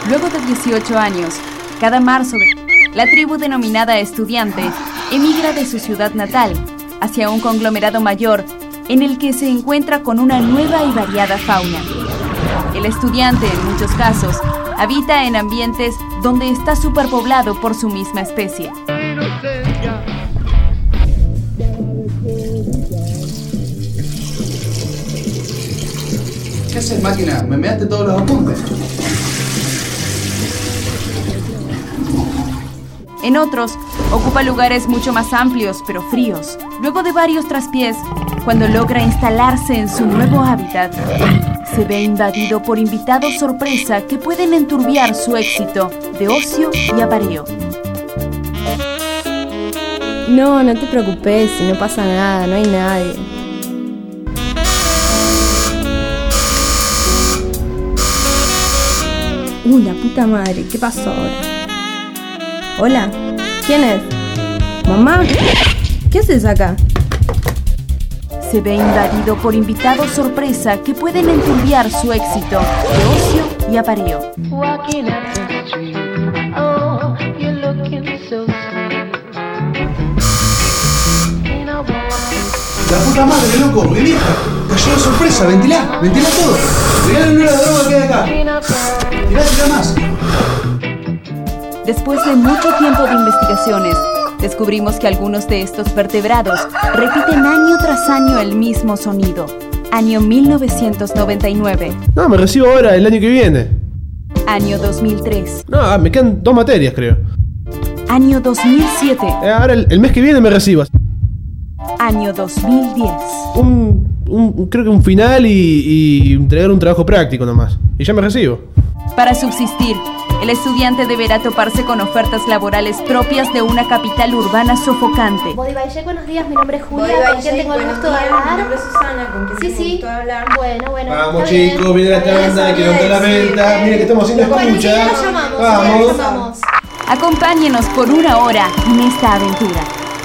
Luego de 18 años, cada marzo, la tribu denominada Estudiante emigra de su ciudad natal hacia un conglomerado mayor en el que se encuentra con una nueva y variada fauna. El estudiante, en muchos casos, habita en ambientes donde está superpoblado por su misma especie. ¿Qué haces, máquina? Me measte todos los apuntes. En otros, ocupa lugares mucho más amplios pero fríos. Luego de varios traspiés, cuando logra instalarse en su nuevo hábitat, se ve invadido por invitados sorpresa que pueden enturbiar su éxito de ocio y apareo. No te preocupes, si no pasa nada, no hay nadie. La puta madre, ¿qué pasó ahora? Hola, ¿quién es? ¿Mamá? ¿Qué haces acá? Se ve invadido por invitados sorpresa que pueden enturbiar su éxito de ocio y apareo. La puta madre, loco, mi vieja. Cayó de sorpresa, ventilá todo. Regálale la droga que hay acá. Tirá más. Después de mucho tiempo de investigaciones, descubrimos que algunos de estos vertebrados repiten año tras año el mismo sonido. Año 1999. No, me recibo ahora el año que viene. Año 2003. No, me quedan 2 materias, creo. Año 2007. Ahora el mes que viene me recibo. Año 2010. Creo que un final y entregar un trabajo práctico nomás. Y ya me recibo. Para subsistir, el estudiante deberá toparse con ofertas laborales propias de una capital urbana sofocante. Bodivalle, buenos días, mi nombre es Julia, ¿con quién tengo el gusto de hablar? Mi nombre es Susana, ¿con quién tengo el gusto de hablar? Bueno. Vamos chicos, viene la tanda, que montar la venta. Miren que estamos haciendo escucha. Vamos. Acompáñenos por una hora en esta aventura.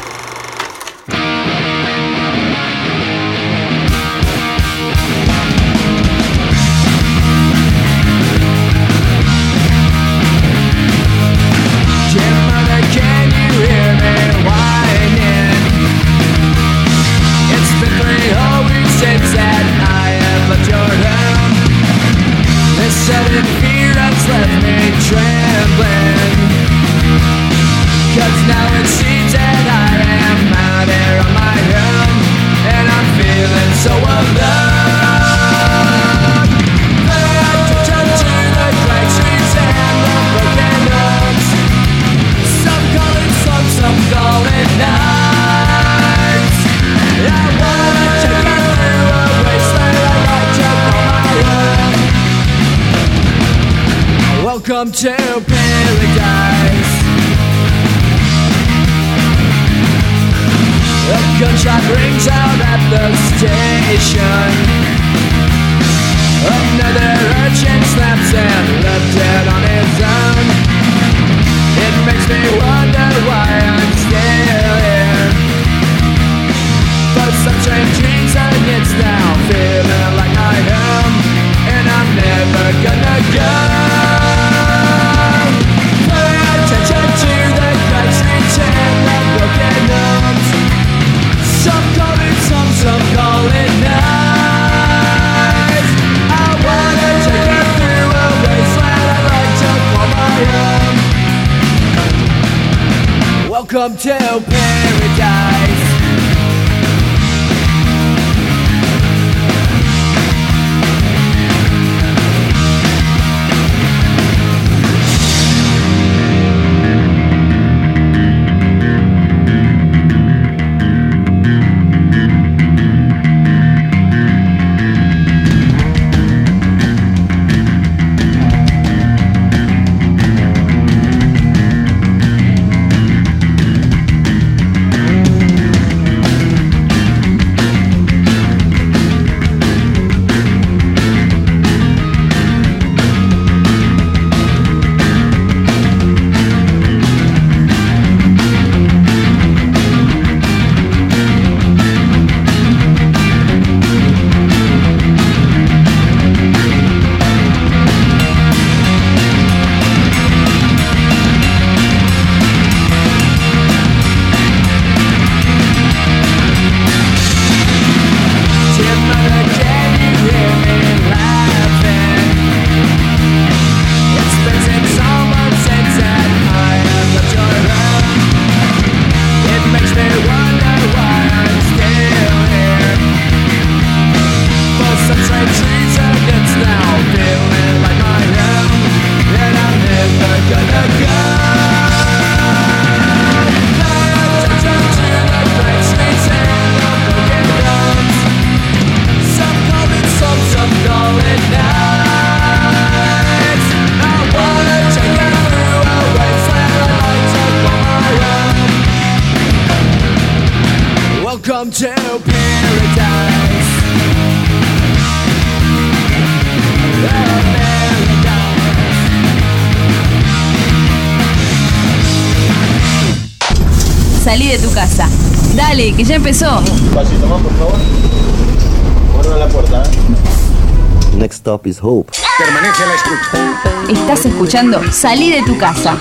Welcome to paradise. A gunshot rings out at the station. Another urchin snaps and left dead on his own. It makes me wonder why I'm still here. But some strange reason it's now feeling like I am, and I'm never gonna go. Some call it nice. I wanna take you through a wasteland I like to call my own. Welcome to paradise. Salí de tu casa. Dale, que ya empezó. Un pasito más, por favor. Guarda la puerta, Next stop is Hope. Permanece a la escucha. Estás escuchando Salí de tu casa.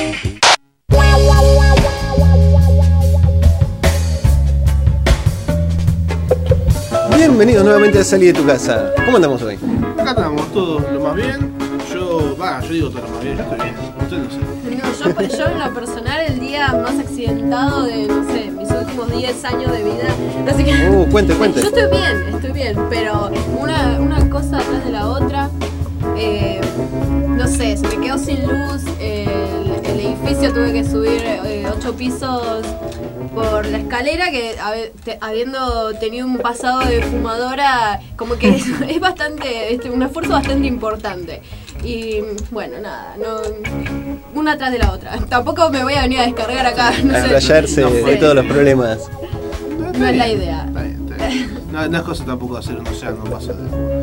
Bienvenidos nuevamente a Salí de tu casa. ¿Cómo andamos hoy? Acá estamos todos lo más bien. Yo digo todo lo más bien, yo estoy bien. Usted no sé. No, yo en lo personal, el día más accidentado de, no sé, mis últimos 10 años de vida. Así que. Cuente. Yo estoy bien, pero una cosa atrás de la otra. No sé, se me quedó sin luz. El edificio tuve que subir 8 pisos por la escalera, que habiendo tenido un pasado de fumadora, como que es bastante, un esfuerzo bastante importante. Y bueno, nada, una tras de la otra. Tampoco me voy a venir a descargar acá, no sé. Explayarse de todos los problemas. No es la idea. Está bien. No es cosa tampoco de hacer un océano, no pasa nada.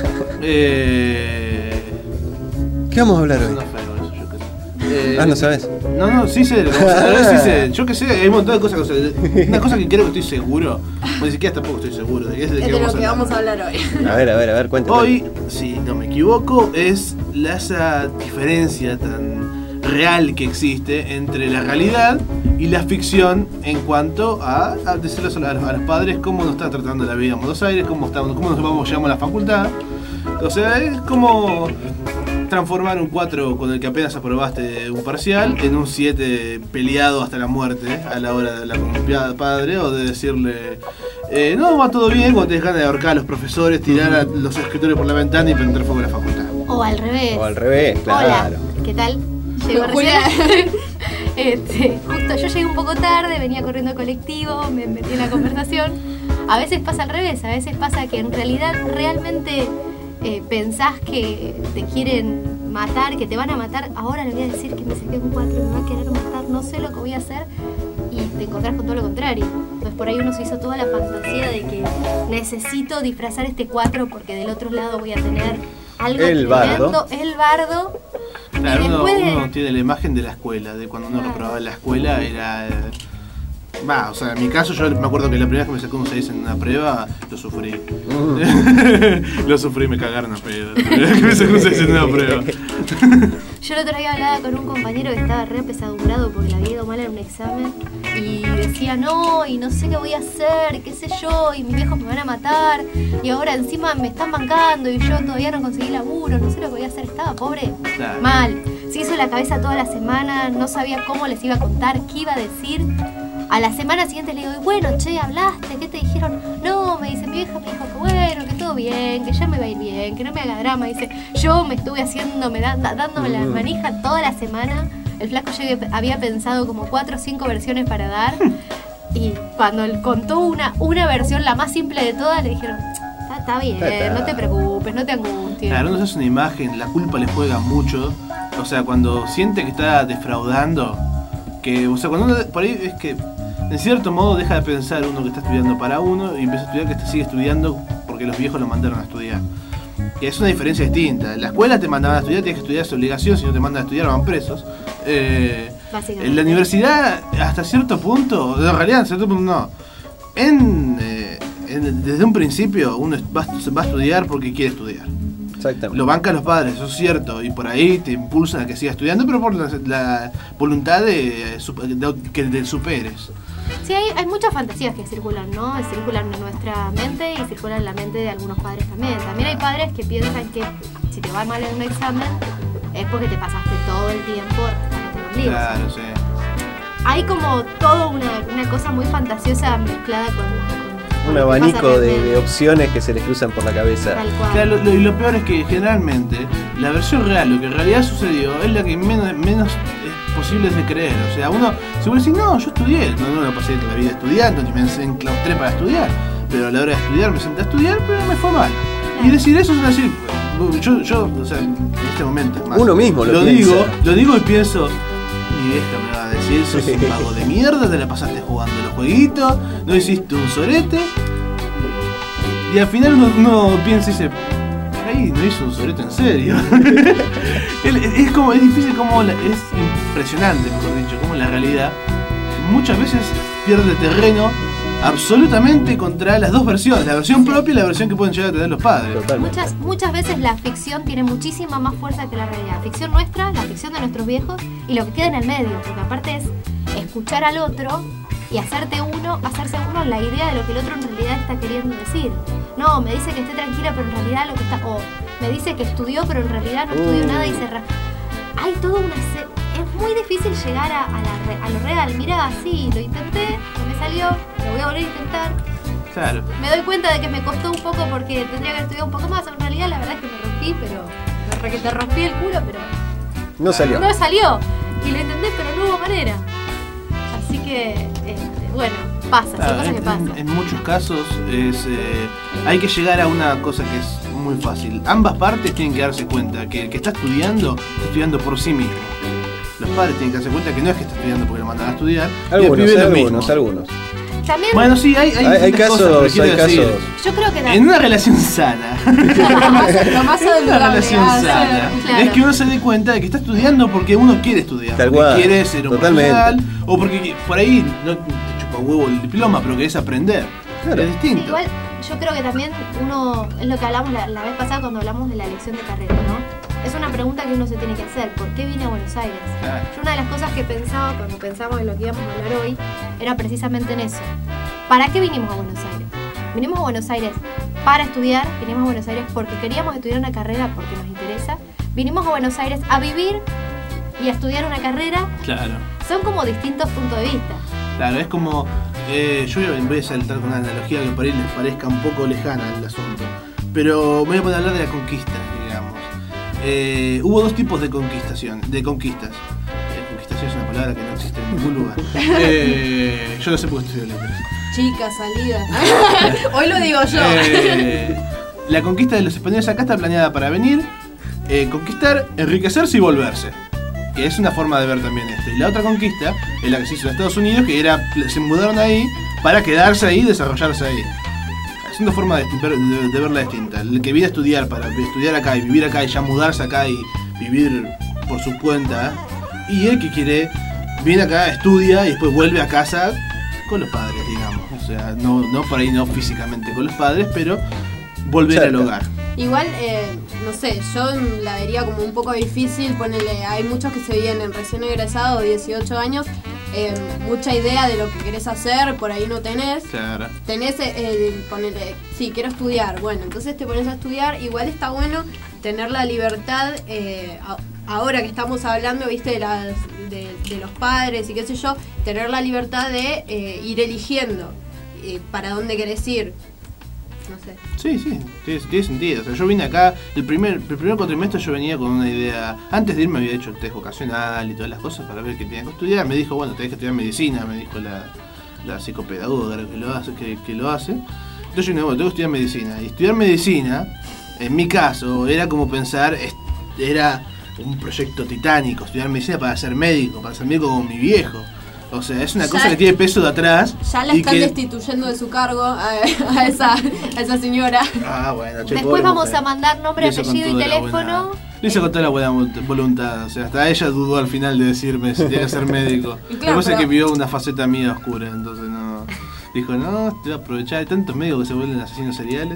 ¿Qué vamos a hablar hoy? No es feo eso, yo qué sé. ¿No sabes? No, sí sé. Sí sé. Yo qué sé, hay un montón de cosas. Una cosa que creo que estoy seguro. Ni siquiera tampoco estoy seguro de que es de lo que vamos a hablar hoy. A ver, cuéntame. Hoy, si no me equivoco, es esa diferencia tan real que existe entre la realidad y la ficción en cuanto a decirles a los padres cómo nos está tratando la vida en Buenos Aires, cómo nos llegamos a la facultad. O sea, es como transformar un 4 con el que apenas aprobaste un parcial en un 7 peleado hasta la muerte a la hora de la columpiada padre, o de decirle no, va todo bien, cuando tenés ganas de ahorcar a los profesores, tirar a los escritorios por la ventana y prender fuego a la facultad. O al revés. Claro. Hola, ¿qué tal? Llego recién. Justo yo llegué un poco tarde, venía corriendo al colectivo, me metí en la conversación. A veces pasa al revés, a veces pasa que en realidad realmente pensás que te quieren matar, que te van a matar. Ahora le voy a decir que me saqué un 4 y me va a querer matar, no sé lo que voy a hacer. Y te encontrás con todo lo contrario. Entonces por ahí uno se hizo toda la fantasía de que necesito disfrazar este 4 porque del otro lado voy a tener algo tremendo, el bardo. Claro, y uno tiene la imagen de la escuela, de cuando uno reprobaba en la escuela, era... o sea, en mi caso yo me acuerdo que la primera vez que me sacó un 6 en una prueba, lo sufrí. Lo sufrí, me cagaron a pedo. La primera vez que me sacó un 6 en una prueba. Yo el otro día hablaba con un compañero que estaba re pesadumbrado porque le había ido mal en un examen y decía no, y no sé qué voy a hacer, qué sé yo, y mis viejos me van a matar y ahora encima me están bancando y yo todavía no conseguí laburo, no sé lo que voy a hacer, estaba pobre, claro. Mal, se hizo la cabeza toda la semana, no sabía cómo les iba a contar, qué iba a decir. A la semana siguiente le digo, bueno, che, ¿hablaste? ¿Qué te dijeron? No, me dice, mi vieja me dijo que bueno, que todo bien, que ya me va a ir bien, que no me haga drama. Dice, yo me estuve dándome la manija toda la semana. El flaco había pensado como 4 o 5 versiones para dar. Y cuando él contó una versión, la más simple de todas, le dijeron, está bien, no te preocupes, no te angusties. Claro, no es una imagen, la culpa le juega mucho. O sea, cuando siente que está defraudando, cuando uno, por ahí es que en cierto modo deja de pensar uno que está estudiando para uno y empieza a estudiar que sigue estudiando porque los viejos lo mandaron a estudiar. Que es una diferencia distinta. En la escuela te mandaban a estudiar, tienes que estudiar, es obligación, si no te mandan a estudiar van presos. En la universidad, hasta cierto punto, en realidad, en cierto punto no. Desde un principio uno va a estudiar porque quiere estudiar. Exactamente. Lo bancan los padres, eso es cierto, y por ahí te impulsan a que sigas estudiando, pero por la voluntad de que te superes. Sí, hay muchas fantasías que circulan, ¿no? Circulan en nuestra mente y circulan en la mente de algunos padres también. También hay padres que piensan que si te va mal en un examen es porque te pasaste todo el tiempo rascándote los libros. Claro, sí. Hay como toda una cosa muy fantasiosa mezclada con un abanico de opciones que se les cruzan por la cabeza. Claro, y lo peor es que generalmente la versión real, lo que en realidad sucedió, es la que menos es posible de creer. O sea, uno seguro dice, no, yo estudié, no me pasé la vida estudiando, ni me enclaustré para estudiar, pero a la hora de estudiar me senté a estudiar, pero me fue mal. Claro. Y decir eso es decir, yo, o sea, en este momento más, uno mismo lo digo y pienso, mi vieja me va a decir, sos un vago de mierda, te la pasaste jugando los jueguitos, no hiciste un sorete. Y al final uno piensa y dice, por ahí no hizo un sorete en serio. Es difícil, es impresionante, mejor dicho, como la realidad muchas veces pierde terreno absolutamente contra las dos versiones, la versión propia y la versión que pueden llegar a tener los padres. Muchas veces la ficción tiene muchísima más fuerza que la realidad. La ficción nuestra, la ficción de nuestros viejos y lo que queda en el medio, porque aparte es escuchar al otro y hacerse uno la idea de lo que el otro en realidad está queriendo decir. No, me dice que esté tranquila, pero en realidad lo que está... O me dice que estudió, pero en realidad no estudió nada y se... Hay toda una... Es muy difícil llegar a lo real. Mirá, sí, lo intenté, no me salió, lo voy a volver a intentar. Claro. Me doy cuenta de que me costó un poco porque tendría que haber estudiado un poco más. En realidad la verdad es que me rompí, pero... te rompí el culo, pero... No salió. No salió. Y lo intenté, pero no hubo manera. Así que, bueno, pasa, son cosas que pasan. En muchos casos hay que llegar a una cosa que es muy fácil. Ambas partes tienen que darse cuenta que el que está estudiando por sí mismo. Los padres tienen que darse cuenta que no es que está estudiando porque lo mandan a estudiar. Algunos. También, bueno, sí, hay casos, hay casos. Yo creo que en una relación sana. Lo más saludable. Una relación sana. Claro. Es que uno se dé cuenta de que está estudiando porque uno quiere estudiar. Tal porque cual. quiere ser homosexual. O porque por ahí no te chupa huevo el diploma, pero querés aprender. Claro. Es distinto. igual, yo creo que también uno, es lo que hablamos la vez pasada cuando hablamos de la elección de carrera, ¿no? Es una pregunta que uno se tiene que hacer. ¿Por qué vine a Buenos Aires? Claro. Yo una de las cosas que pensaba cuando pensamos en lo que íbamos a hablar hoy era precisamente en eso. ¿Para qué vinimos a Buenos Aires? Vinimos a Buenos Aires para estudiar, vinimos a Buenos Aires porque queríamos estudiar una carrera porque nos interesa, vinimos a Buenos Aires a vivir y a estudiar una carrera. Claro. Son como distintos puntos de vista. Claro, es como... yo voy a saltar con una analogía que por ahí les parezca un poco lejana el asunto. Pero me voy a poner a hablar de la conquista, digamos. Hubo dos tipos de conquistas. Conquistación es una palabra que no existe en ningún lugar. Yo no sé por qué estudio letras. Chica, salida. Hoy lo digo yo. La conquista de los españoles acá está planeada para venir, conquistar, enriquecerse y volverse. Que es una forma de ver también esto. Y la otra conquista es la que se hizo en Estados Unidos, que era, se mudaron ahí para quedarse ahí y desarrollarse ahí. Es una forma de verla distinta. El que viene a estudiar para estudiar acá y vivir acá y ya mudarse acá y vivir por su cuenta. Y el que viene acá, estudia y después vuelve a casa con los padres, digamos. O sea, no por ahí no físicamente con los padres, pero volver al hogar. Igual, no sé, yo la vería como un poco difícil, ponele, hay muchos que se vienen recién egresados, 18 años, mucha idea de lo que querés hacer, por ahí no tenés. Claro. Tenés, ponele, sí, quiero estudiar, bueno, entonces te pones a estudiar, igual está bueno tener la libertad, ahora que estamos hablando, viste, de los padres y qué sé yo, tener la libertad de ir eligiendo para dónde querés ir. No sé. Sí, tiene sentido. O sea, yo vine acá, el primer cuatrimestre yo venía con una idea. Antes de irme había hecho el test vocacional y todas las cosas para ver qué tenía que estudiar. Me dijo, bueno, tenés que estudiar medicina, me dijo la psicopedagoga que lo hace. Entonces yo dije, bueno, tengo que estudiar medicina. Y estudiar medicina, en mi caso, era como pensar, era un proyecto titánico, estudiar medicina para ser médico como mi viejo. O sea, es una cosa que tiene peso de atrás. Ya la están destituyendo de su cargo a esa señora. Ah, bueno, che, después vamos a mandar nombre, apellido y teléfono. Lo hizo con toda la buena voluntad. O sea, hasta ella dudó al final de decirme si tenía que ser médico. Y claro, lo que pasa es que vio una faceta mía oscura, entonces no. Dijo, no, te voy a aprovechar. Hay tantos médicos que se vuelven asesinos seriales.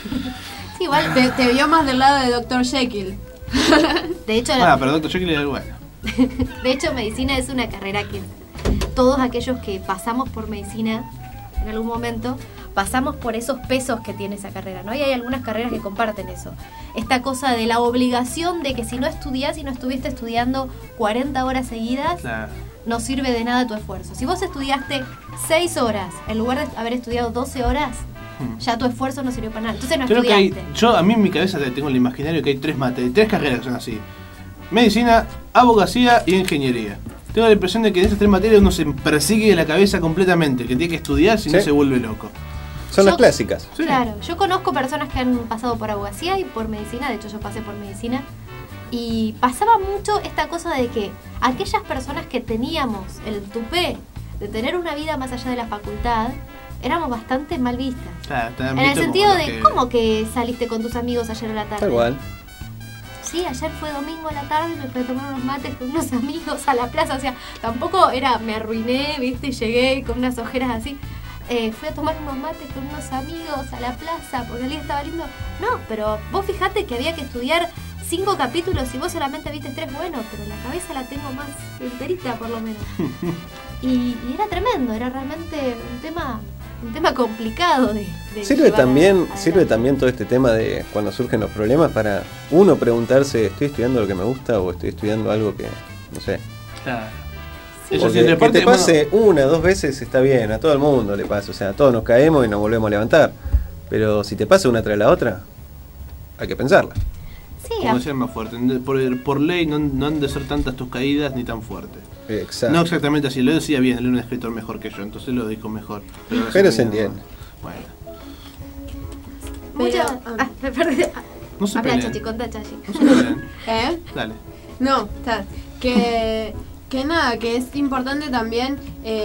Sí, igual. Te vio más del lado de Dr. Jekyll. De hecho, pero Dr. Jekyll era bueno. De hecho, medicina es una carrera que todos aquellos que pasamos por medicina en algún momento, pasamos por esos pesos que tiene esa carrera, ¿no? Y hay algunas carreras que comparten eso. Esta cosa de la obligación de que si no estudiás y no estuviste estudiando 40 horas seguidas, claro, no sirve de nada tu esfuerzo. Si vos estudiaste 6 horas en lugar de haber estudiado 12 horas, ya tu esfuerzo no sirvió para nada. Entonces no estudiaste. A mí en mi cabeza tengo el imaginario que hay tres carreras que son así: medicina, abogacía y ingeniería. Tengo la impresión de que en esas tres materias uno se persigue la cabeza completamente, que tiene que estudiar si no se vuelve loco. Son las clásicas. Sí. Claro, yo conozco personas que han pasado por abogacía y por medicina, de hecho yo pasé por medicina, y pasaba mucho esta cosa de que aquellas personas que teníamos el tupé de tener una vida más allá de la facultad, éramos bastante mal vistas. Claro, en el sentido de, ¿cómo que saliste con tus amigos ayer a la tarde? Tal cual. Sí, ayer fue domingo a la tarde, me fui a tomar unos mates con unos amigos a la plaza. O sea, tampoco era, me arruiné, ¿viste? Y llegué con unas ojeras así. Fui a tomar unos mates con unos amigos a la plaza porque el día estaba lindo. No, pero vos fijate que había que estudiar 5 capítulos y vos solamente viste 3. Bueno, pero la cabeza la tengo más enterita por lo menos. Y era tremendo, era realmente un tema complicado de Sirve también todo este tema de cuando surgen los problemas para uno preguntarse, ¿estoy estudiando lo que me gusta o estoy estudiando algo que, no sé? Claro. Sí. Porque que te pase 1 o 2 veces está bien, a todo el mundo le pasa, o sea, todos nos caemos y nos volvemos a levantar. Pero si te pasa una tras la otra, hay que pensarla. Sí, como decía más fuerte, por ley no han de ser tantas tus caídas ni tan fuertes. Exacto. No exactamente así, lo decía bien, él era un escritor mejor que yo, entonces lo dijo mejor. Pero se entiende. Bueno. Me perdí. No se Habla, peleen. Chachi, contá, Chachi. No se peleen. Dale. No, está. Que nada, que es importante también,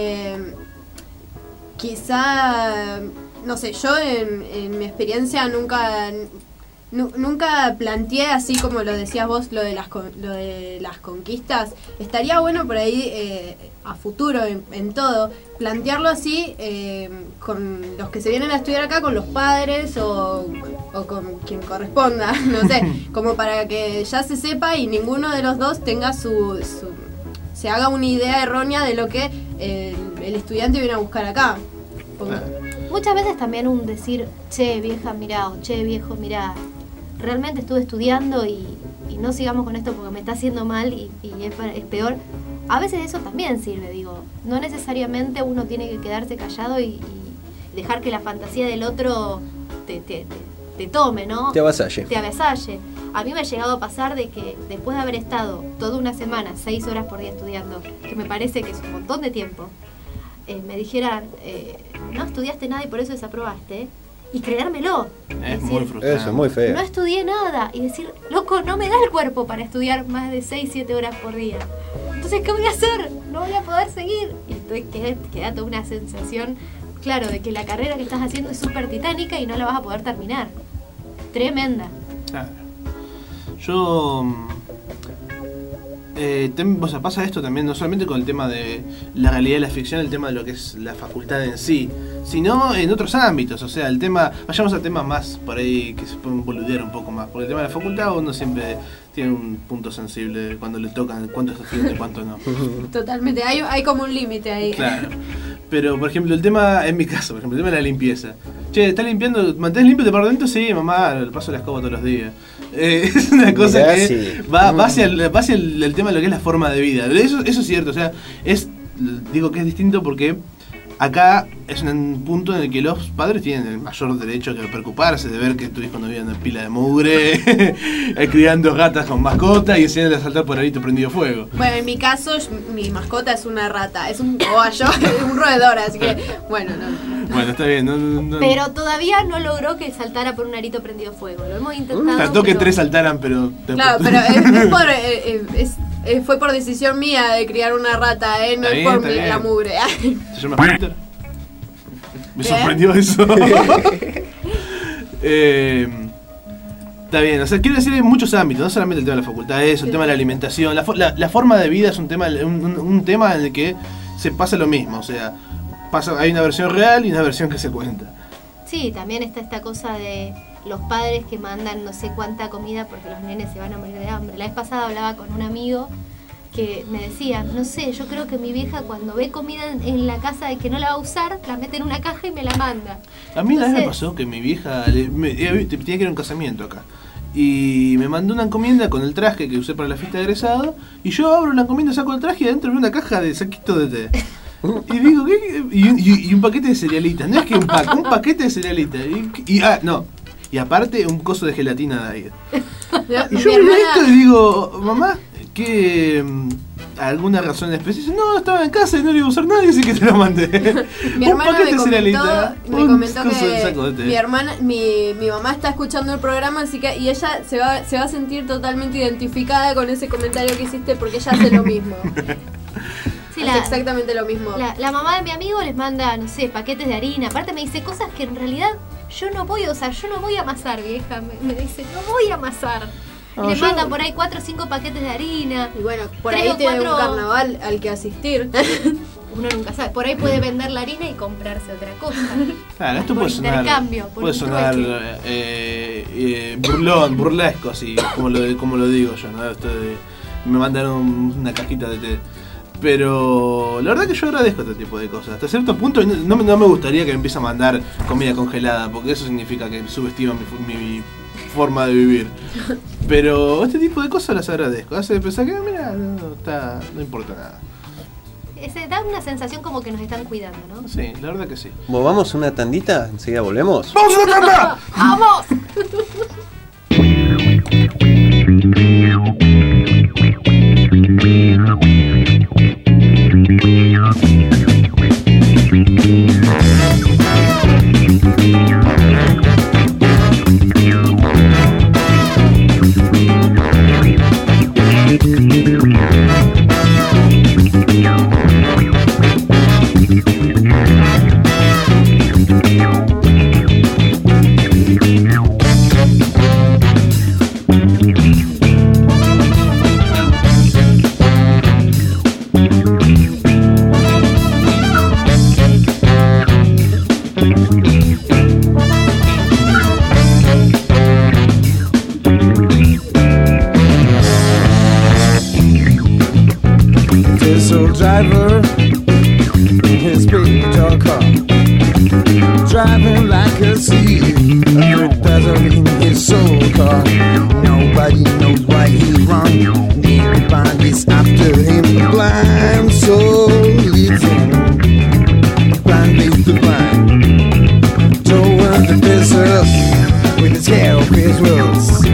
quizá, no sé, yo en mi experiencia nunca planteé así como lo decías vos, lo de las conquistas. Estaría bueno por ahí a futuro en todo plantearlo así con los que se vienen a estudiar acá, con los padres o con quien corresponda, no sé, como para que ya se sepa y ninguno de los dos tenga se haga una idea errónea de lo que el estudiante viene a buscar acá. Muchas veces también un decir, che vieja mirá, o che viejo mirá, realmente estuve estudiando y no sigamos con esto porque me está haciendo mal y es peor. A veces eso también sirve, digo, no necesariamente uno tiene que quedarse callado y dejar que la fantasía del otro te tome, ¿no? Te avasalle. A mí me ha llegado a pasar de que después de haber estado toda una semana, 6 horas por día estudiando, que me parece que es un montón de tiempo, me dijeran, no estudiaste nada y por eso desaprobaste, y creérmelo. Es muy frustrante. Eso es muy feo. No estudié nada y decir, loco, no me da el cuerpo para estudiar más de 6-7 horas por día. Entonces, ¿qué voy a hacer? No voy a poder seguir. Y entonces queda toda una sensación, claro, de que la carrera que estás haciendo es súper titánica y no la vas a poder terminar. Tremenda. Claro. Yo... o sea, pasa esto también, no solamente con el tema de la realidad de la ficción, el tema de lo que es la facultad en sí, sino en otros ámbitos. O sea, el tema, vayamos a temas más por ahí que se pueden boludear un poco más. Porque el tema de la facultad uno siempre tiene un punto sensible cuando le tocan cuánto es estudiante y cuánto no. Totalmente, hay como un límite ahí. Claro. Pero, por ejemplo, el tema, en mi caso, por ejemplo, el tema de la limpieza. Che, ¿estás limpiando? ¿Mantén limpio el departamento? Sí, mamá, le paso la escoba todos los días. Es una cosa que va hacia el tema de lo que es la forma de vida. Eso es cierto, o sea, digo que es distinto porque acá es un punto en el que los padres tienen el mayor derecho que preocuparse de ver que tu hijo no vive en una pila de mugre, criando gatas con mascota y enseñándole a saltar por arito prendido fuego. Bueno, en mi caso, mi mascota es una rata, es un cobayo, es un roedor, así que, bueno, no. Bueno, está bien. No. Pero todavía no logró que saltara por un arito prendido fuego. Lo hemos intentado. Trató que 3 saltaran, pero... Claro, pero fue por decisión mía de criar una rata, no es por la mugre. ¿Se llama Peter? Me sorprendió eso. Está bien, o sea, quiero decir, hay muchos ámbitos, no solamente el tema de la facultad, el tema de la alimentación, la forma de vida es un tema en el que se pasa lo mismo, o sea, hay una versión real y una versión que se cuenta. Sí, también está esta cosa de los padres que mandan no sé cuánta comida porque los nenes se van a morir de hambre. La vez pasada hablaba con un amigo que me decía, no sé, yo creo que mi vieja cuando ve comida en la casa de que no la va a usar, la mete en una caja y me la manda. A mí una vez me pasó que mi vieja tenía que ir a un casamiento acá y me mandó una encomienda con el traje que usé para la fiesta de egresado y yo abro la encomienda, saco el traje y adentro veo una caja de saquitos de té. Y digo, ¿qué? Y un paquete de cerealitas. No es que un paquete de cerealitas. Y aparte un coso de gelatina de aire. Y yo miro esto y digo, mamá, ¿qué? ¿Alguna razón especial? No, estaba en casa y no le iba a usar nadie, así que te lo mandé. Mi hermana me comentó que mi mamá está escuchando el programa, así que y ella se va a sentir totalmente identificada con ese comentario que hiciste porque ella hace lo mismo. Sí, exactamente lo mismo. La mamá de mi amigo les manda, no sé, paquetes de harina. Aparte me dice cosas que en realidad yo no voy a usar, yo no voy a amasar, vieja. Me dice, no voy a amasar. Le mandan por ahí 4 o 5 paquetes de harina. Y bueno, por 3 ahí o tiene 4... un carnaval al que asistir. Uno nunca sabe. Por ahí puede vender la harina y comprarse otra cosa. Claro, esto por puede sonar, intercambio, por puede un sonar burlesco, así como lo digo yo, ¿no? Me mandaron una cajita de té. Pero la verdad que yo agradezco este tipo de cosas. Hasta cierto punto no me gustaría que me empiece a mandar comida congelada, porque eso significa que subestima mi forma de vivir. Pero este tipo de cosas las agradezco. Hace pensar que, mira, no importa nada. Se da una sensación como que nos están cuidando, ¿no? Sí, la verdad que sí. ¿Vos vamos a una tandita? ¿Enseguida volvemos? ¡Vamos a una tanda! ¡Vamos! Driver in his big tall car, driving like a sea, dazzling his soul car. Nobody knows why he runs. The band is after him. A blind soul leads him. Blind leads the blind toward the desert with his hair off his wheels.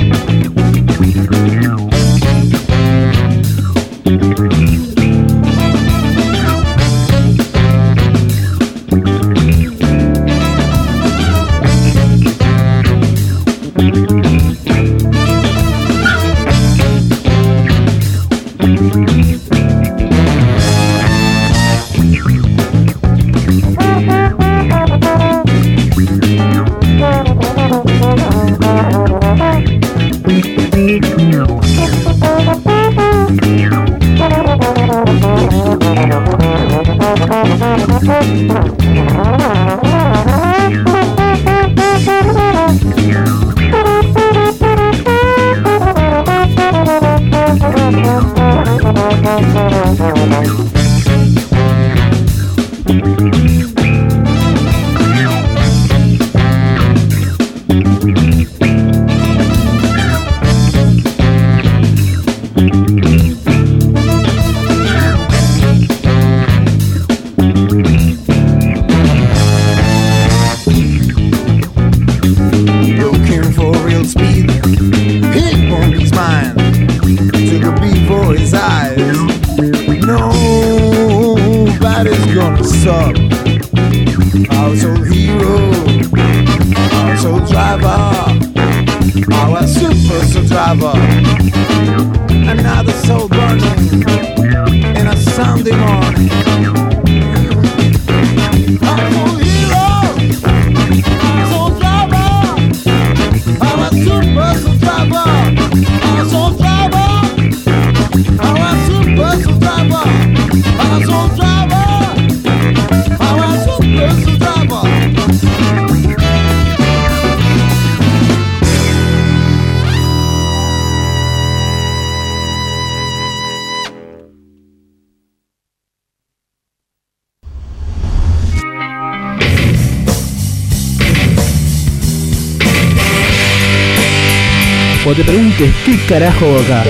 O te preguntes qué carajo hago acá.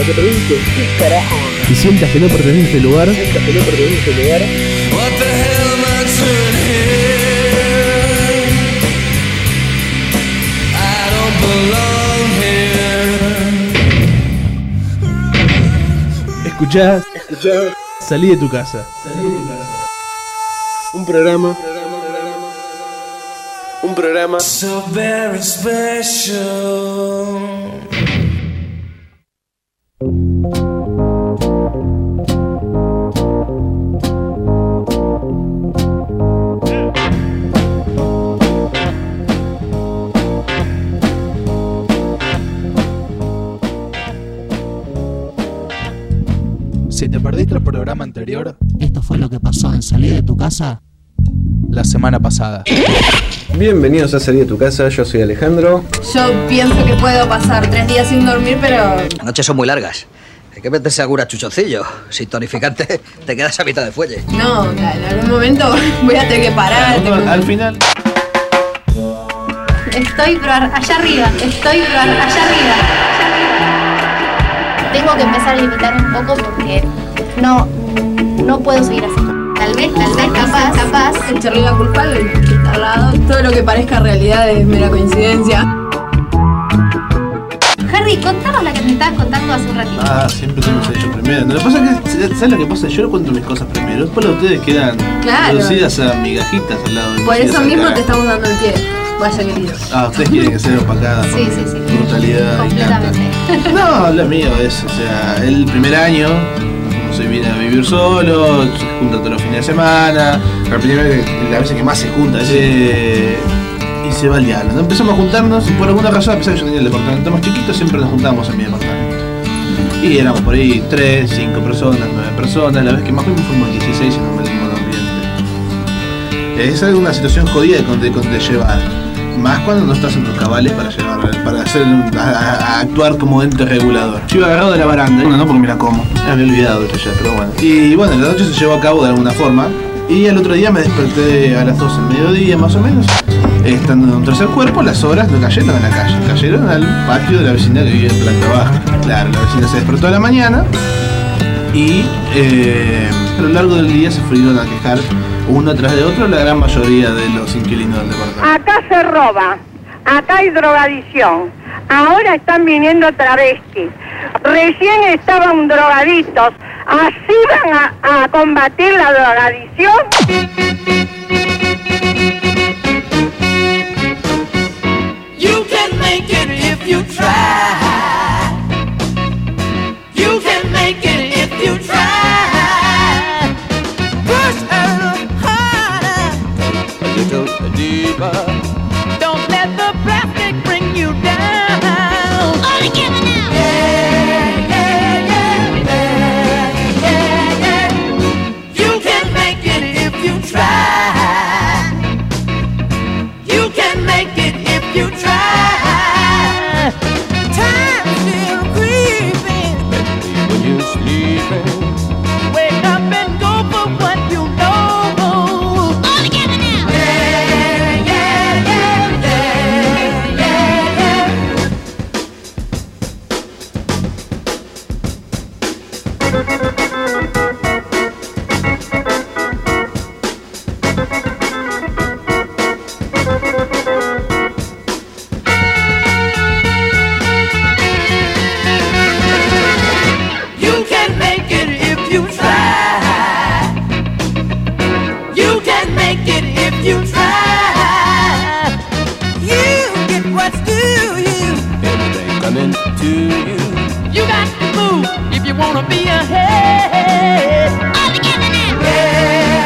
Y sientas que no perteneces a este lugar. What the hell am I doing here? I don't belong here. Escuchá. Salí de tu casa. Un programa so very special. Si te perdiste el programa anterior, esto fue lo que pasó en Salir de tu casa la semana pasada. Bienvenidos a Salir de tu casa, yo soy Alejandro. Yo pienso que puedo pasar 3 días sin dormir, pero... Las noches son muy largas. Hay que meterse algún chuchoncillo. Sin tonificante te quedas a mitad de fuelle. No, en algún momento voy a tener que parar. Al final... Estoy allá arriba. Tengo que empezar a limitar un poco porque no puedo seguir así. Tal vez, capaz. El chorrillo culpable, el que está al lado. Todo lo que parezca realidad es mera coincidencia. Harry, contanos la que me estabas contando hace un ratito. Siempre tengo que ser yo primero. Lo que pasa es que, ¿sabes lo que pasa? Yo cuento mis cosas primero. Después ustedes quedan reducidas a migajitas al lado de... Por eso mismo te estamos dando el pie. Vaya querido. Ustedes quieren que sea opacada. Sí. Brutalidad. Completamente. No, lo mío es, el primer año, se viene a vivir solo, se junta todos los fines de semana, la vez que más se junta, y se va al diablo. ¿No? Empezamos a juntarnos y por alguna razón, a pesar de que yo tenía el departamento más chiquito, siempre nos juntábamos en mi departamento. Y éramos por ahí 3, 5 personas, 9 personas, la vez que más fuimos 16 en un mismo ambiente. Es una situación jodida de llevar. Más cuando no estás en tus cabales para actuar como ente regulador. Yo iba agarrado de la baranda, no porque me la como. Me había olvidado de eso ya, pero bueno. Y bueno, la noche se llevó a cabo de alguna forma. Y al otro día me desperté a las 12 del mediodía más o menos. Estando en un tercer cuerpo, las horas no cayeron a la calle, cayeron al patio de la vecina que vive en planta baja. Claro, la vecina se despertó a la mañana y a lo largo del día se fueron a quejar uno tras de otro la gran mayoría de los inquilinos del departamento. Acá se roba, acá hay drogadicción, ahora están viniendo travestis, recién estaban drogaditos, ¿así van a combatir la drogadicción? You can make it if you try. You can make it if you try. Push a little harder, a little deeper. Don't let the plastic bring you down. All together now. Yeah. You can make it if you try. You can make it if you try. Time's still creeping, especially when you're sleeping. Wake up and go for what you know. All together now. You can make it if you try. You can make it if you try. You get what's due you. Everything coming to you. You got to move if you wanna be ahead. All together now. Yeah.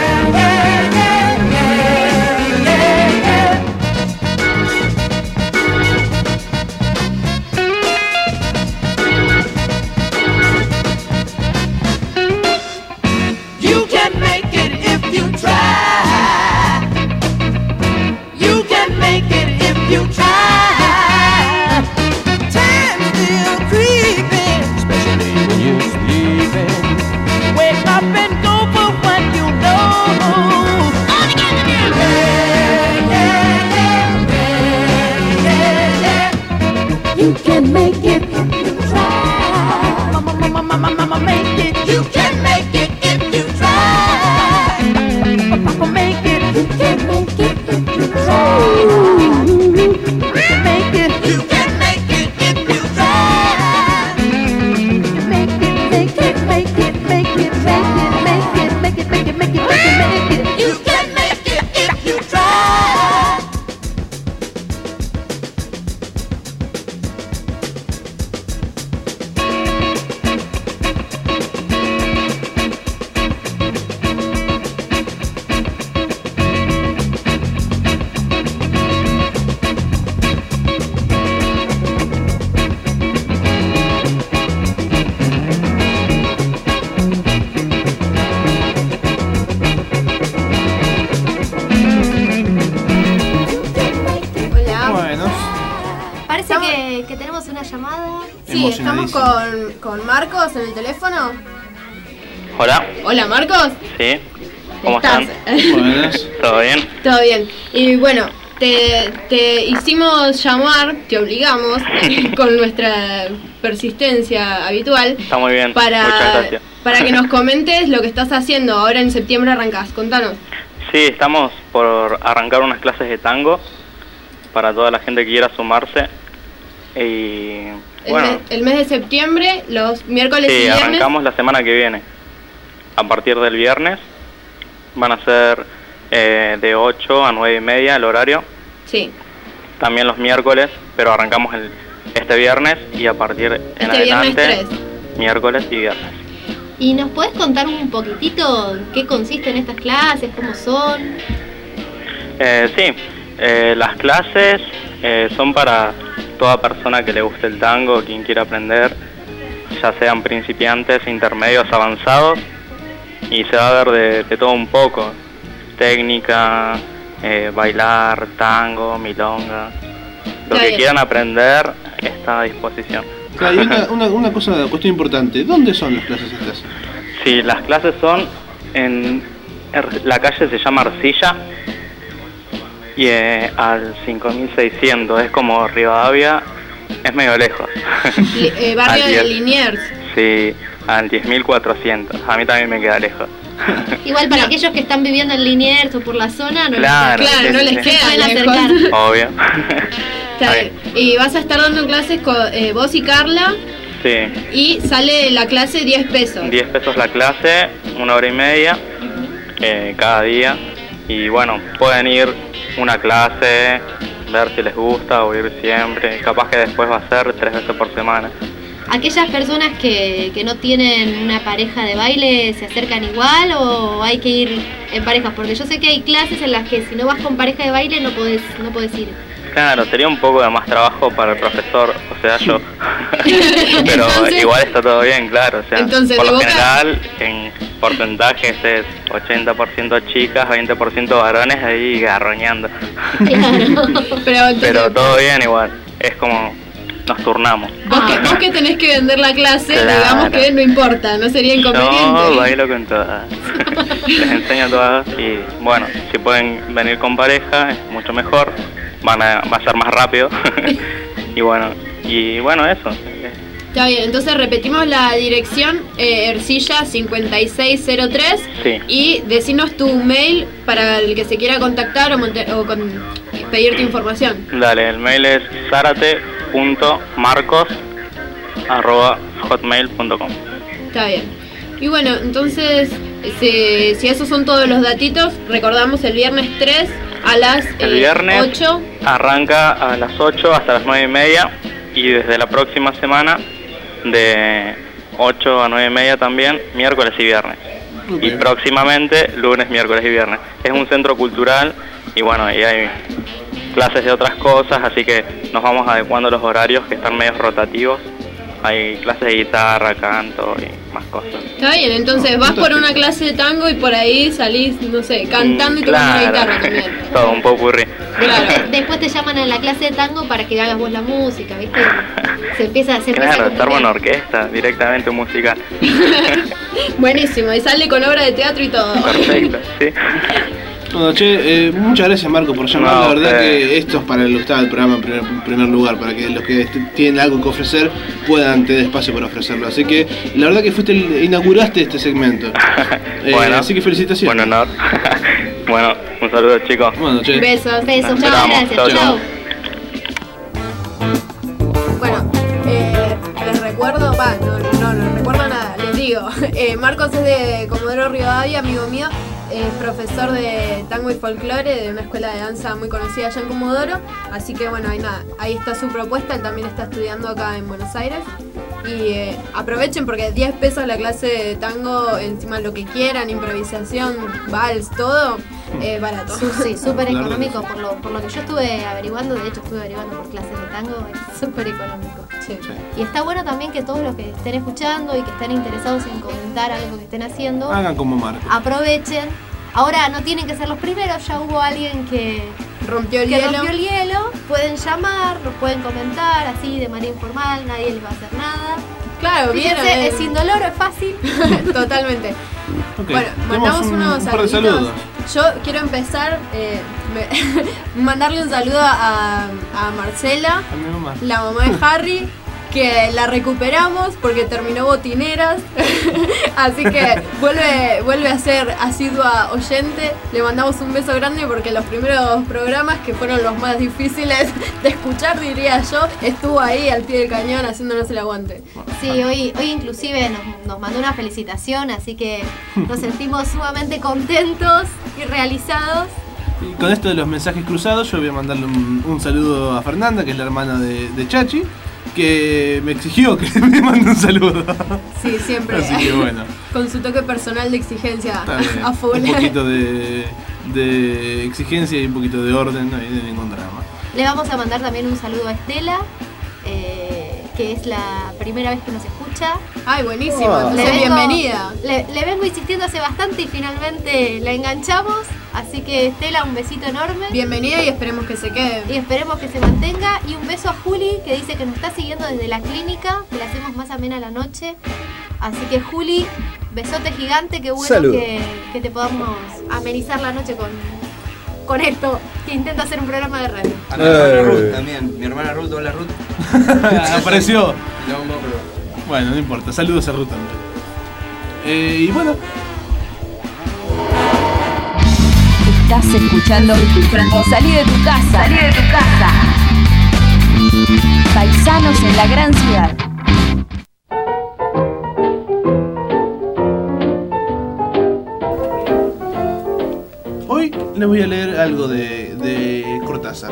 You can make it if you try. You can make it if you try. Time's still creeping, especially when you're sleeping. Wake up and go for what you know. All together now. Yeah. You can make it if you try. Mama, make it. You can make it if you try. Papa, make it. You can make it if you try. Make it. You can make it if you try. Make it. You can make it if you try. Sí, estamos con Marcos en el teléfono. Hola. Hola, Marcos. Sí. ¿Cómo están? Buenas. ¿Todo bien? Todo bien. Y bueno, te hicimos llamar, te obligamos, con nuestra persistencia habitual. Está muy bien. Muchas gracias. Para que nos comentes lo que estás haciendo. Ahora en septiembre arrancás. Contanos. Sí, estamos por arrancar unas clases de tango para toda la gente que quiera sumarse. Y bueno, el mes de septiembre, los miércoles y viernes. Sí, arrancamos la semana que viene. A partir del viernes van a ser de 8 a 9 y media el horario. Sí. También los miércoles, pero arrancamos este viernes y a partir en adelante, miércoles y viernes. ¿Y nos podés contar un poquitito qué consisten estas clases, cómo son? Sí, las clases son para toda persona que le guste el tango, quien quiera aprender, ya sean principiantes, intermedios, avanzados, y se va a ver de todo un poco, técnica, bailar, tango, milonga, lo que quieran aprender está a disposición. Claro, y una cuestión importante, ¿dónde son las clases estas? Sí, las clases son en la calle se llama Arcilla y al 5600, es como Rivadavia, es medio lejos. Barrio de Liniers. Sí, al 10.400, a mí también me queda lejos. Igual para aquellos que están viviendo en Liniers o por la zona, no les queda acercar. Obvio. Y vas a estar dando clases con vos y Carla. Sí. Y sale la clase 10 pesos. 10 pesos la clase, 1 hora y media cada día. Y bueno, pueden ir una clase, ver si les gusta o ir siempre. Capaz que después va a ser 3 veces por semana. ¿Aquellas personas que no tienen una pareja de baile se acercan igual o hay que ir en parejas? Porque yo sé que hay clases en las que si no vas con pareja de baile no podés ir. Claro, sería un poco de más trabajo para el profesor, o sea, yo. Pero entonces, igual está todo bien, claro. O sea, entonces, por lo general, en porcentajes es 80% chicas, 20% varones ahí garroñando. Claro. Pero todo bien igual, es como nos turnamos. Vos que tenés que vender la clase, digamos que no importa, no sería inconveniente. No, bailo con todas. Les enseño todas y bueno, si pueden venir con pareja es mucho mejor. Va a ser más rápido. y bueno, eso. Está bien, entonces repetimos la dirección, Ercilla 5603. Sí. Y decinos tu mail para el que se quiera contactar o pedirte información. Dale, el mail es zarate.marcos@hotmail.com. Está bien. Y bueno, entonces, si esos son todos los datitos, recordamos el viernes 3 a las el viernes 8. Arranca a las 8 hasta las 9 y media y desde la próxima semana de 8 a 9 y media también, miércoles y viernes. Okay. Y próximamente lunes, miércoles y viernes. Es un centro cultural y bueno, ahí hay clases de otras cosas, así que nos vamos adecuando a los horarios que están medio rotativos. Hay clases de guitarra, canto y más cosas. Está bien, entonces vas por una clase de tango y por ahí salís, no sé, cantando y tocando la guitarra también. Todo un popurrí. Claro. Después te llaman a la clase de tango para que hagas vos la música, ¿viste? Se empieza claro, estar en orquesta, directamente musical. Buenísimo, y sale con obra de teatro y todo. Perfecto, sí. Bueno, muchas gracias Marco por llamar, la verdad que esto es para lo que está el programa en primer lugar, para que los que tienen algo que ofrecer puedan tener espacio para ofrecerlo, así que la verdad que inauguraste este segmento. Bueno, así que felicitaciones. Bueno, no. Bueno, un saludo chicos. Bueno, besos, chao, gracias, chao. Bueno, les recuerdo, no recuerdo nada, les digo, Marcos es de Comodoro Rivadavia, amigo mío. Es profesor de tango y folclore de una escuela de danza muy conocida allá en Comodoro. Así que bueno, ahí está su propuesta. Él también está estudiando acá en Buenos Aires. Y aprovechen porque 10 pesos la clase de tango, encima lo que quieran, improvisación, vals, todo, barato. Sí, súper económico. Por lo que yo estuve averiguando, de hecho estuve averiguando por clases de tango, es súper económico. Sí. Y está bueno también que todos los que estén escuchando y que estén interesados en comentar algo que estén haciendo, hagan como Marco. Aprovechen. Ahora no tienen que ser los primeros, ya hubo alguien que rompió el que hielo. rompió el hielo. Pueden llamar, nos pueden comentar así de manera informal, nadie les va a hacer nada. Claro, fíjense, bien. es indoloro, es fácil. Totalmente. Okay. Bueno, mandamos unos un par de saludos. Yo quiero empezar, mandarle un saludo a Marcela, A mi mamá. la mamá de Harry, que la recuperamos porque terminó botineras. Así que vuelve a ser asidua oyente. Le mandamos un beso grande porque los primeros programas, que fueron los más difíciles de escuchar, diría yo, estuvo ahí al pie del cañón haciéndonos el aguante. Sí, hoy inclusive nos mandó una felicitación, así que nos sentimos sumamente contentos y realizados. Y con esto de los mensajes cruzados, yo voy a mandarle un saludo a Fernanda, que es la hermana de Chachi, que me exigió que me mande un saludo. Sí, siempre. Así que bueno. Con su toque personal de exigencia Está a full. Un poquito de exigencia y un poquito de orden, no hay ningún drama. Le vamos a mandar también un saludo a Estela, que es la primera vez que nos escucha. Ay, buenísimo, entonces bienvenida. Le vengo insistiendo hace bastante y finalmente la enganchamos. Así que Estela, un besito enorme. Bienvenida y esperemos que se quede. Y esperemos que se mantenga. Y un beso a Juli, que dice que nos está siguiendo desde la clínica, que la hacemos más amena la noche. Así que Juli, besote gigante, qué bueno que te podamos amenizar la noche con esto, que intenta hacer un programa de radio. A la hermana Ruth también. Mi hermana Ruth, hola Ruth. Apareció. No, pero... Bueno, no importa, saludos a Ruth también. Y bueno. Estás escuchando Salí de tu casa. Salí de tu casa. Paisanos en la gran ciudad. Hoy les voy a leer algo de Cortázar.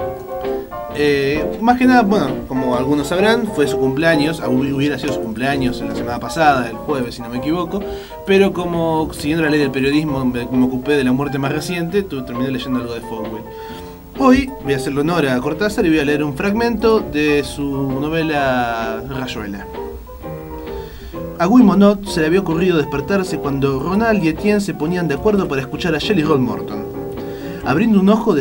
Más que nada, bueno, como algunos sabrán, fue su cumpleaños, hubiera sido su cumpleaños la semana pasada, el jueves si no me equivoco, pero como siguiendo la ley del periodismo me ocupé de la muerte más reciente, terminé leyendo algo de Foucault. Hoy voy a hacerle honor a Cortázar y voy a leer un fragmento de su novela Rayuela. A Guy Monod se le había ocurrido despertarse cuando Ronald y Etienne se ponían de acuerdo para escuchar a Shelley Roll Morton. Abriendo un ojo,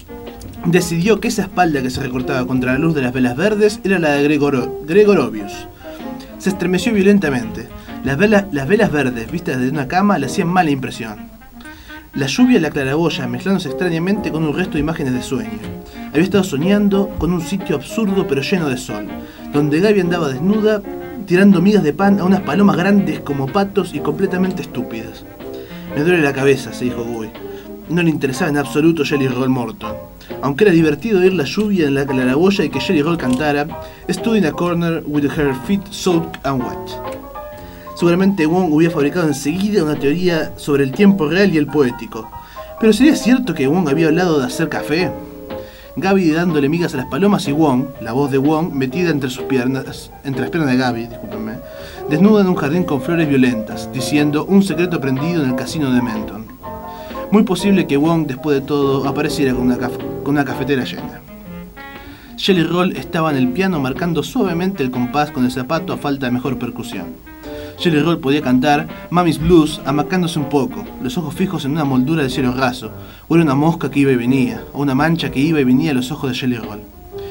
decidió que esa espalda que se recortaba contra la luz de las velas verdes era la de Gregorovius. Se estremeció violentamente. Las velas verdes, vistas desde una cama, le hacían mala impresión. La lluvia y la claraboya, mezclándose extrañamente con un resto de imágenes de sueño. Había estado soñando con un sitio absurdo pero lleno de sol, donde Gaby andaba desnuda, tirando migas de pan a unas palomas grandes como patos y completamente estúpidas. Me duele la cabeza, se dijo Guy. No le interesaba en absoluto Shelley Roll Morton. Aunque era divertido oír la lluvia en la claraboya y que Shelley Roll cantara "Stood in a corner with her feet soaked and wet". Seguramente Wong hubiera fabricado enseguida una teoría sobre el tiempo real y el poético. Pero ¿sería cierto que Wong había hablado de hacer café? Gaby dándole migas a las palomas y Wong, la voz de Wong, metida entre las piernas de Gaby, discúlpenme, desnuda en un jardín con flores violentas, diciendo un secreto aprendido en el casino de Menton. Muy posible que Wong, después de todo, apareciera con una cafetera llena. Shelley Roll estaba en el piano marcando suavemente el compás con el zapato a falta de mejor percusión. Shelley Roll podía cantar Mammy's Blues amacándose un poco, los ojos fijos en una moldura de cielo raso, o era una mosca que iba y venía, o una mancha que iba y venía a los ojos de Shelley Roll.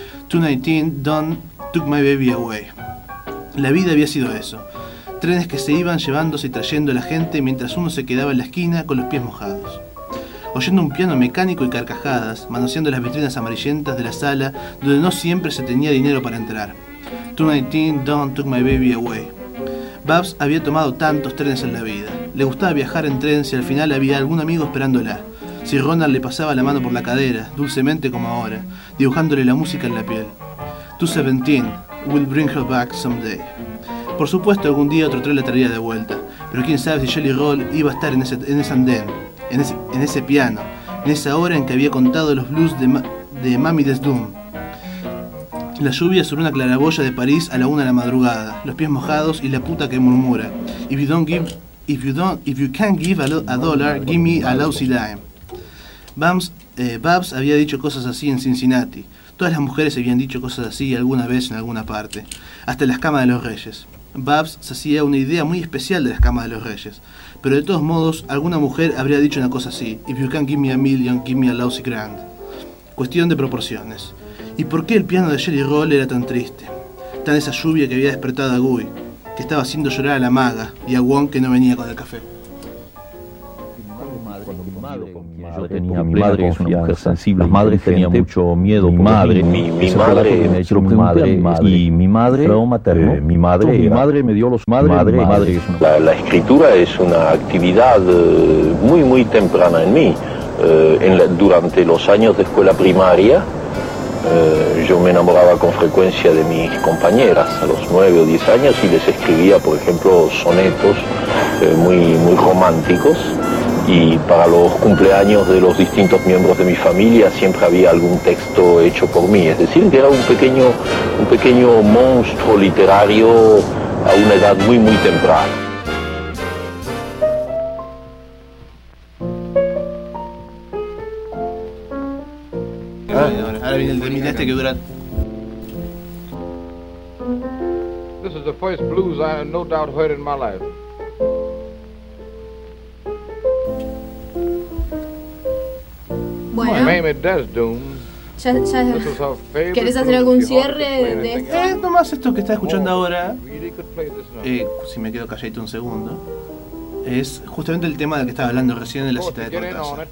219 Dawn took my baby away. La vida había sido eso. Trenes que se iban llevándose y trayendo a la gente mientras uno se quedaba en la esquina con los pies mojados. Oyendo un piano mecánico y carcajadas, manoseando las vitrinas amarillentas de la sala donde no siempre se tenía dinero para entrar. 219 Dawn took my baby away. Babs había tomado tantos trenes en la vida. Le gustaba viajar en tren si al final había algún amigo esperándola. Si Ronald le pasaba la mano por la cadera, dulcemente como ahora, dibujándole la música en la piel. 217 will bring her back someday. Por supuesto algún día otro tren la traería de vuelta, pero quién sabe si Shelley Roll iba a estar en ese andén, en ese piano, en esa hora en que había contado los blues de Mammy Des Doom. La lluvia sobre una claraboya de París a la 1 de la madrugada, los pies mojados y la puta que murmura. If you can't give a dollar, give me a lousy dime. Babs había dicho cosas así en Cincinnati. Todas las mujeres habían dicho cosas así alguna vez en alguna parte, hasta en las camas de los reyes. Babs se hacía una idea muy especial de las camas de los reyes, pero de todos modos alguna mujer habría dicho una cosa así: If you can't give me a million, give me a lousy grand. Cuestión de proporciones. ¿Y por qué el piano de Jelly Roll era tan triste? Tan esa lluvia que había despertado a Guy, que estaba haciendo llorar a la maga, y a Wong, que no venía con el café. Yo tenía mi madre es una mujer sensible, las madres tenían mucho miedo. Mi madre, mi madre y mi madre, mi madre me dio los madre. La escritura es una actividad muy temprana en mí. Durante los años de escuela primaria, yo me enamoraba con frecuencia de mis compañeras a los 9 o 10 años y les escribía, por ejemplo, sonetos muy románticos. Y para los cumpleaños de los distintos miembros de mi familia siempre había algún texto hecho por mí. Es decir, que era un pequeño monstruo literario a una edad muy temprana. Ahora viene el termina que dura. This is the first blues I no doubt heard in my life. Bueno, ¿querés hacer algún cierre de esto? Nomás esto que estás escuchando ahora, si me quedo calladito un segundo, es justamente el tema del que estaba hablando recién en la cita de Cortázar.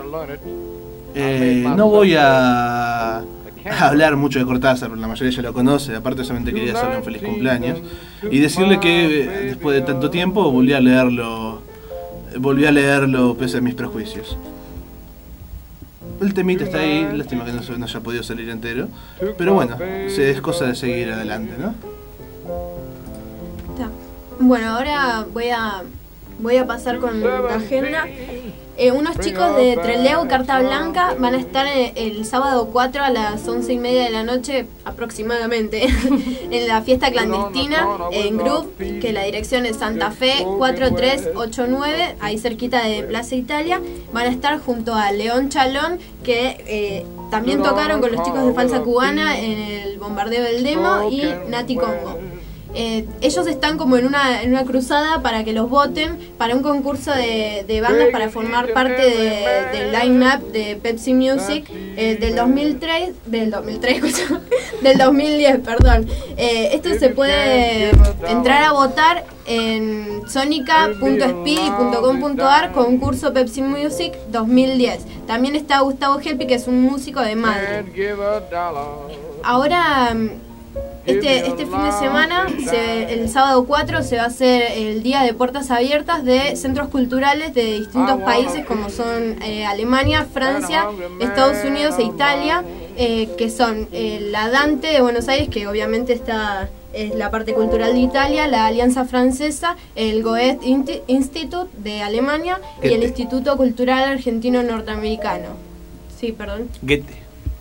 No voy a hablar mucho de Cortázar, porque la mayoría ya lo conoce. Aparte, solamente quería hacerle un feliz cumpleaños y decirle que después de tanto tiempo volví a leerlo pese a mis prejuicios. El temita está ahí, lástima que no haya podido salir entero, pero bueno, es cosa de seguir adelante, ¿no? Bueno, ahora voy a pasar con la agenda. Unos chicos de Trelew, Carta Blanca, van a estar el sábado 4 a las 11:30 de la noche aproximadamente en la fiesta clandestina en Groove, que la dirección es Santa Fe 4389, ahí cerquita de Plaza Italia. Van a estar junto a León Chalón, que también tocaron con los chicos de Falsa Cubana en el bombardeo del Demo, y Nati Congo. Ellos están como en una cruzada para que los voten para un concurso de bandas para formar parte del line-up de Pepsi Music del 2010, perdón. Esto se puede entrar a votar en sonica.speedy.com.ar, concurso Pepsi Music 2010. También está Gustavo Gelpi, que es un músico de Madrid. Ahora, este fin de semana, el sábado 4, se va a hacer el día de puertas abiertas de centros culturales de distintos países, como son Alemania, Francia, Estados Unidos e Italia, que son la Dante de Buenos Aires, que obviamente es la parte cultural de Italia, la Alianza Francesa, el Goethe Institute de Alemania y el Instituto Cultural Argentino Norteamericano. Sí, perdón. Goethe.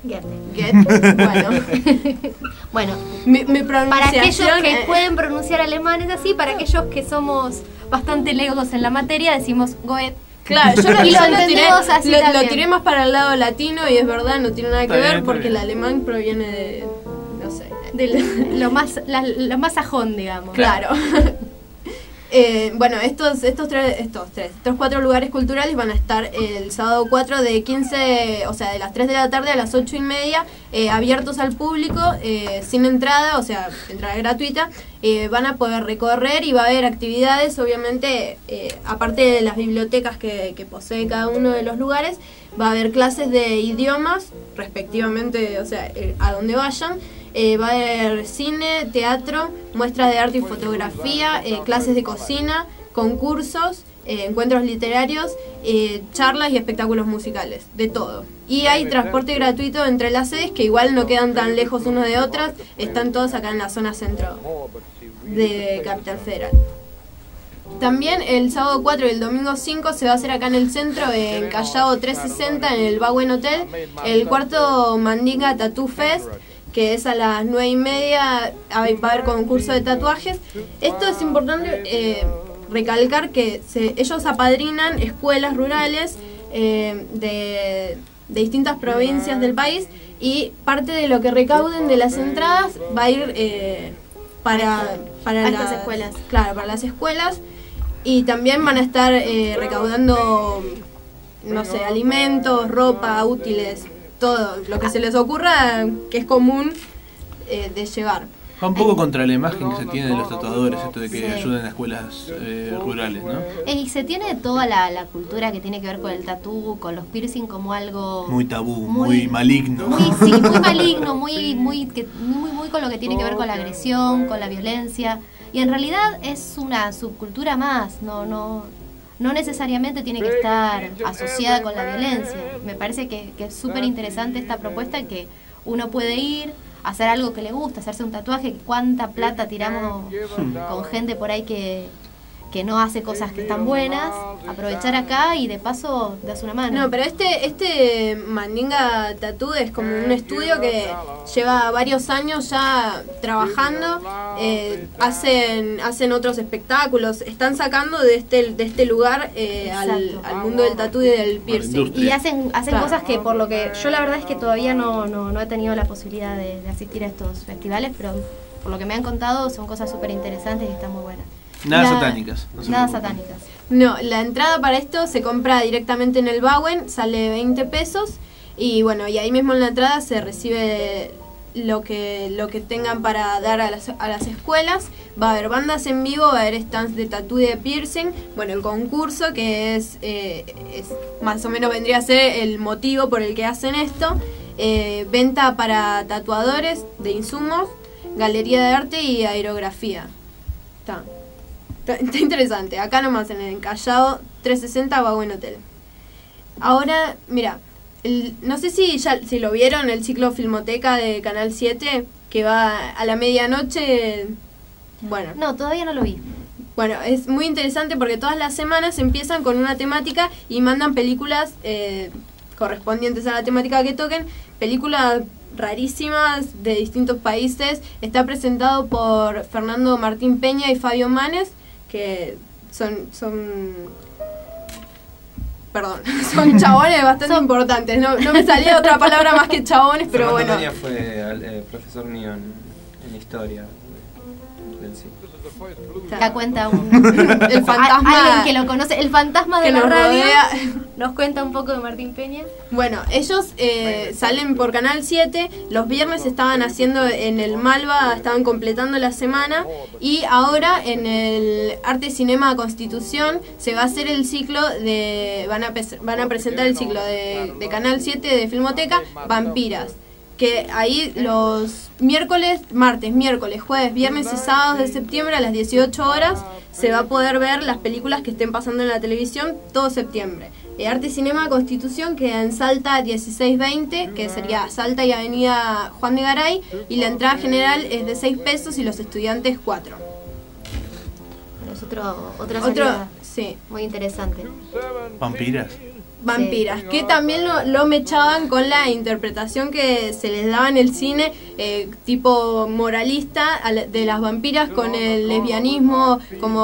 Bueno, mi pronunciación, para aquellos que pueden pronunciar alemanes así, para aquellos que somos bastante legos en la materia, decimos Goethe. Claro, yo lo tiré más para el lado latino, y es verdad, no tiene nada que ver, porque el alemán proviene de, no sé, de lo más sajón, digamos. Claro. Bueno, estos 4 lugares culturales van a estar el sábado 4 de 15, o sea, de las 3 de la tarde a las 8:30, abiertos al público, sin entrada, o sea, entrada gratuita. Van a poder recorrer y va a haber actividades, obviamente, aparte de las bibliotecas que posee cada uno de los lugares, va a haber clases de idiomas, respectivamente, o sea, a donde vayan. Va a haber cine, teatro, muestras de arte y fotografía, clases de cocina, concursos, encuentros literarios, charlas y espectáculos musicales, de todo. Y hay transporte gratuito entre las sedes, que igual no quedan tan lejos unas de otras, están todos acá en la zona centro de Capital Federal. También el sábado 4 y el domingo 5 se va a hacer acá en el centro, en Callao 360, en el Baguen Hotel, el cuarto Mandinga Tattoo Fest, que es a las 9:30, va a haber concurso de tatuajes. Esto es importante recalcar que ellos apadrinan escuelas rurales de distintas provincias del país, y parte de lo que recauden de las entradas va a ir para estas escuelas. Claro, para las escuelas, y también van a estar recaudando, no sé, alimentos, ropa, útiles todo lo que se les ocurra que es común de llevar. Va un poco contra la imagen que se tiene de los tatuadores, esto de que Sí. ayuden a escuelas rurales, ¿no? Y se tiene toda la cultura que tiene que ver con el tatú, con los piercing como algo Muy tabú, muy maligno. muy maligno, muy con lo que tiene que ver con la agresión, con la violencia. Y en realidad es una subcultura más, no necesariamente tiene que estar asociada con la violencia. Me parece que es súper interesante esta propuesta, que uno puede ir, hacer algo que le gusta, hacerse un tatuaje. ¿Cuánta plata tiramos con gente por ahí que no hace cosas que están buenas? Aprovechar acá y de paso das una mano. No, pero este Mandinga Tattoo es como un estudio que lleva varios años ya trabajando, hacen otros espectáculos, están sacando de este lugar al mundo del tatú y del piercing. Y hacen Claro. cosas que, por lo que yo la verdad es que todavía no he tenido la posibilidad de asistir a estos festivales, pero por lo que me han contado son cosas súper interesantes y están muy buenas. Nada satánicas. no se Nada preocupen. satánicas. No, la entrada para esto se compra directamente en el Bauen, sale 20 pesos y bueno, y ahí mismo en la entrada se recibe lo que tengan para dar a las escuelas. Va a haber bandas en vivo, va a haber stands de tatú y de piercing. Bueno, el concurso que es más o menos vendría a ser el motivo por el que hacen esto. Venta para tatuadores de insumos, galería de arte y aerografía. Está interesante. Acá nomás en el Callao 360 Bauen Hotel. Ahora, mira, no sé si lo vieron, el ciclo Filmoteca de Canal 7, que va a la medianoche. Bueno. No, todavía no lo vi. Bueno, es muy interesante porque todas las semanas empiezan con una temática y mandan películas correspondientes a la temática que toquen, películas rarísimas de distintos países. Está presentado por Fernando Martín Peña y Fabio Manes, que son chabones bastante importantes. No me salía otra palabra más que chabones, pero Fernando bueno. Peña fue profesor mío en historia del ciclo. Acá cuenta el fantasma alguien que lo conoce, el fantasma de que la nos radio. rodea. Nos cuenta un poco de Martín Peña. Bueno, ellos salen por Canal 7, los viernes estaban haciendo en el Malva, estaban completando la semana, y ahora en el Arte Cinema Constitución se va a hacer el ciclo van a presentar el ciclo de Canal 7 de Filmoteca, Vampiras, que ahí los martes, miércoles, jueves, viernes y sábados de septiembre a las 18 horas se va a poder ver las películas que estén pasando en la televisión todo septiembre. Arte Cinema Constitución queda en Salta 1620, que sería Salta y Avenida Juan de Garay, y la entrada general es de 6 pesos y los estudiantes 4. Es otra salida sí. Muy interesante. Vampiras. Vampiras, que también lo mechaban con la interpretación que se les daba en el cine, tipo moralista de las vampiras, con el lesbianismo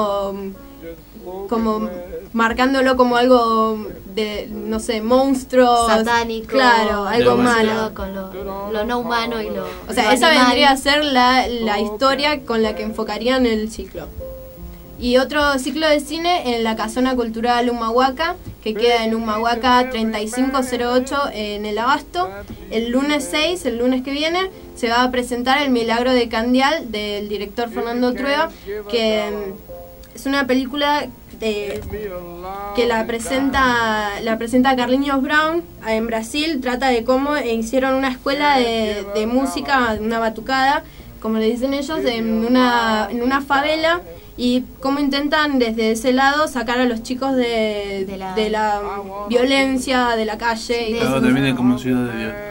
como marcándolo como algo de, no sé, monstruos, satánico, claro, algo malo, con lo no humano y lo, o sea, lo esa animal. vendría a ser la historia con la que enfocarían el ciclo. Y otro ciclo de cine en la Casona Cultural Humahuaca, que queda en Humahuaca 3508 en el Abasto. El lunes 6, el lunes que viene, se va a presentar El Milagro de Candial del director Fernando Trueba, que es una película que la presenta Carlinhos Brown en Brasil. Trata de cómo hicieron una escuela de música, una batucada, como le dicen ellos, en una favela, y cómo intentan desde ese lado sacar a los chicos de la violencia de la calle. Todo termina como Ciudad de Dios.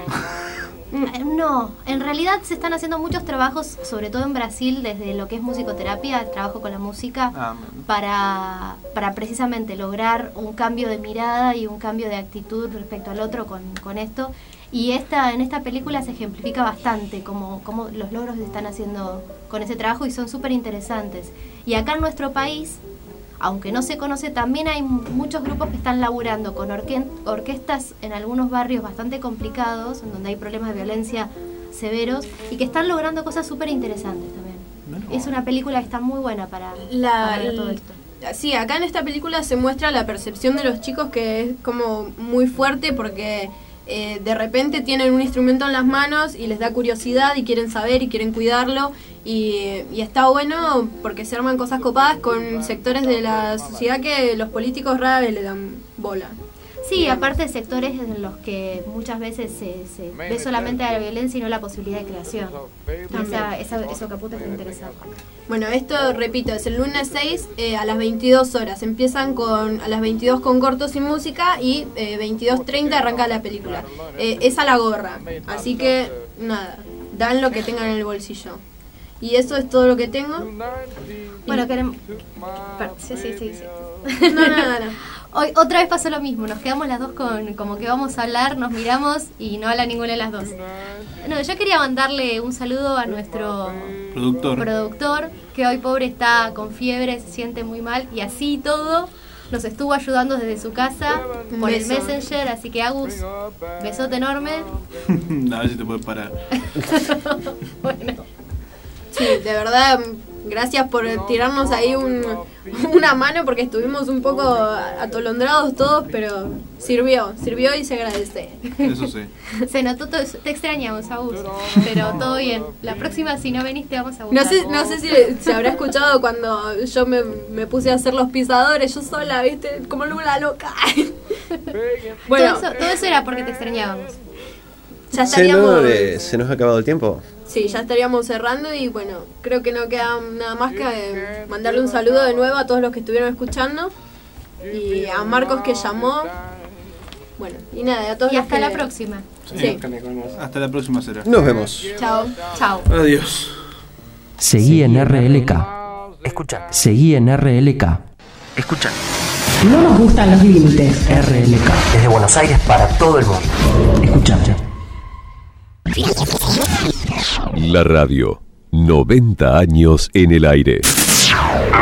No, en realidad se están haciendo muchos trabajos, sobre todo en Brasil, desde lo que es musicoterapia, trabajo con la música, para precisamente lograr un cambio de mirada y un cambio de actitud respecto al otro con esto. Y en esta película se ejemplifica bastante cómo los logros se están haciendo con ese trabajo, y son súper interesantes. Y acá en nuestro país, aunque no se conoce, también hay muchos grupos que están laburando con orquestas en algunos barrios bastante complicados, en donde hay problemas de violencia severos, y que están logrando cosas súper interesantes también. Es una película que está muy buena para ver todo esto. Sí, acá en esta película se muestra la percepción de los chicos, que es como muy fuerte, porque de repente tienen un instrumento en las manos y les da curiosidad y quieren saber y quieren cuidarlo. Y está bueno porque se arman cosas copadas con sectores de la sociedad que los políticos rara vez le dan bola. Sí, aparte de sectores en los que muchas veces se ve solamente la violencia y no la posibilidad de creación. Eso caput es interesante. Bueno, esto, repito, es el lunes 6 a las 22 horas. Empiezan a las 22 con cortos y música y 22:30 arranca la película. Es a la gorra, así que nada, dan lo que tengan en el bolsillo. Y eso es todo lo que tengo. Bueno, queremos... Sí. No. Hoy otra vez pasó lo mismo, nos quedamos las dos como que vamos a hablar, nos miramos y no habla ninguna de las dos. No, yo quería mandarle un saludo a nuestro productor, que hoy pobre está con fiebre, se siente muy mal y así todo nos estuvo ayudando desde su casa por el Messenger, así que Agus, besote enorme. A ver si te puedes parar. Bueno. Sí, de verdad, gracias por tirarnos ahí una mano porque estuvimos un poco atolondrados todos, pero sirvió y se agradece. Eso sí. Se notó todo eso. Te extrañamos, Agus, pero todo bien. La próxima, si no venís, te vamos a buscar. No sé si se habrá escuchado cuando yo me puse a hacer los pisadores, yo sola, ¿viste? Como una loca. Bueno, todo eso era porque te extrañábamos. Ya estaríamos... ¿Se nos ha acabado el tiempo? Sí, ya estaríamos cerrando y bueno, creo que no queda nada más que mandarle un saludo de nuevo a todos los que estuvieron escuchando y a Marcos que llamó. Bueno, y nada, a todos. Y los hasta que... la próxima. Sí. Hasta la próxima será. Nos vemos. Chao. Adiós. Seguí en RLK. Escucha. Seguí en RLK. Escucha. No nos gustan los límites. RLK. Desde Buenos Aires para todo el mundo. Escucha. La radio, 90 años en el aire.